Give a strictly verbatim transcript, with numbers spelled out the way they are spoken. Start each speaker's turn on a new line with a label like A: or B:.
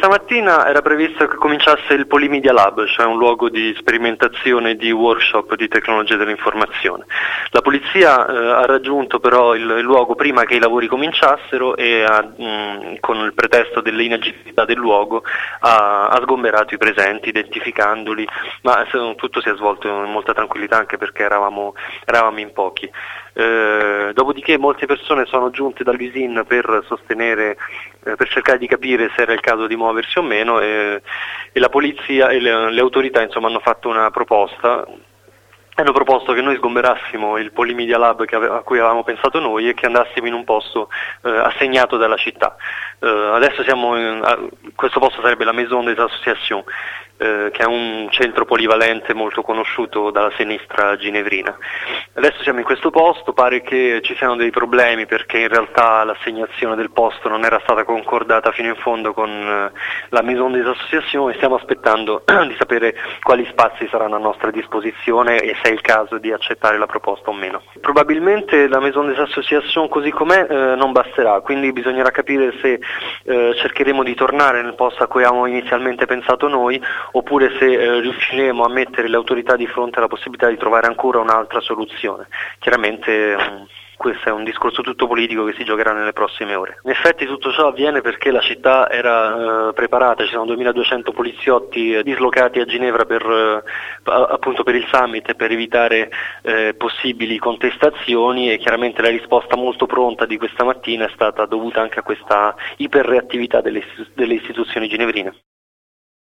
A: questa mattina era previsto che cominciasse il Polymedia Lab, cioè un luogo di sperimentazione e di workshop di tecnologia dell'informazione. La polizia eh, ha raggiunto però il, il luogo prima che i lavori cominciassero e ha, mh, con il pretesto dell'inagibilità del luogo ha, ha sgomberato i presenti, identificandoli, ma se, tutto si è svolto in molta tranquillità anche perché eravamo, eravamo in pochi. Eh, dopodiché molte persone sono giunte dall'U S I N per sostenere, eh, per cercare di capire se era il caso di muoversi o meno e, e la polizia e le, le autorità insomma hanno fatto una proposta. Hanno proposto che noi sgomberassimo il Polymedia Lab che ave- a cui avevamo pensato noi e che andassimo in un posto eh, assegnato dalla città. Eh, adesso siamo in, a, questo posto sarebbe la Maison des Associations, eh, che è un centro polivalente molto conosciuto dalla sinistra ginevrina. Adesso siamo in questo posto, pare che ci siano dei problemi perché in realtà l'assegnazione del posto non era stata concordata fino in fondo con eh, la Maison des Associations e stiamo aspettando di sapere quali spazi saranno a nostra disposizione e se è il caso di accettare la proposta o meno. Probabilmente la Maison des Associations così com'è eh, non basterà, quindi bisognerà capire se eh, cercheremo di tornare nel posto a cui avevamo inizialmente pensato noi oppure se eh, riusciremo a mettere le autorità di fronte alla possibilità di trovare ancora un'altra soluzione. Chiaramente um, questo è un discorso tutto politico che si giocherà nelle prossime ore. In effetti tutto ciò avviene perché la città era eh, preparata, ci sono duemiladuecento poliziotti eh, dislocati a Ginevra per, eh, appunto per il summit e per evitare eh, possibili contestazioni e chiaramente la risposta molto pronta di questa mattina è stata dovuta anche a questa iperreattività delle, delle istituzioni ginevrine.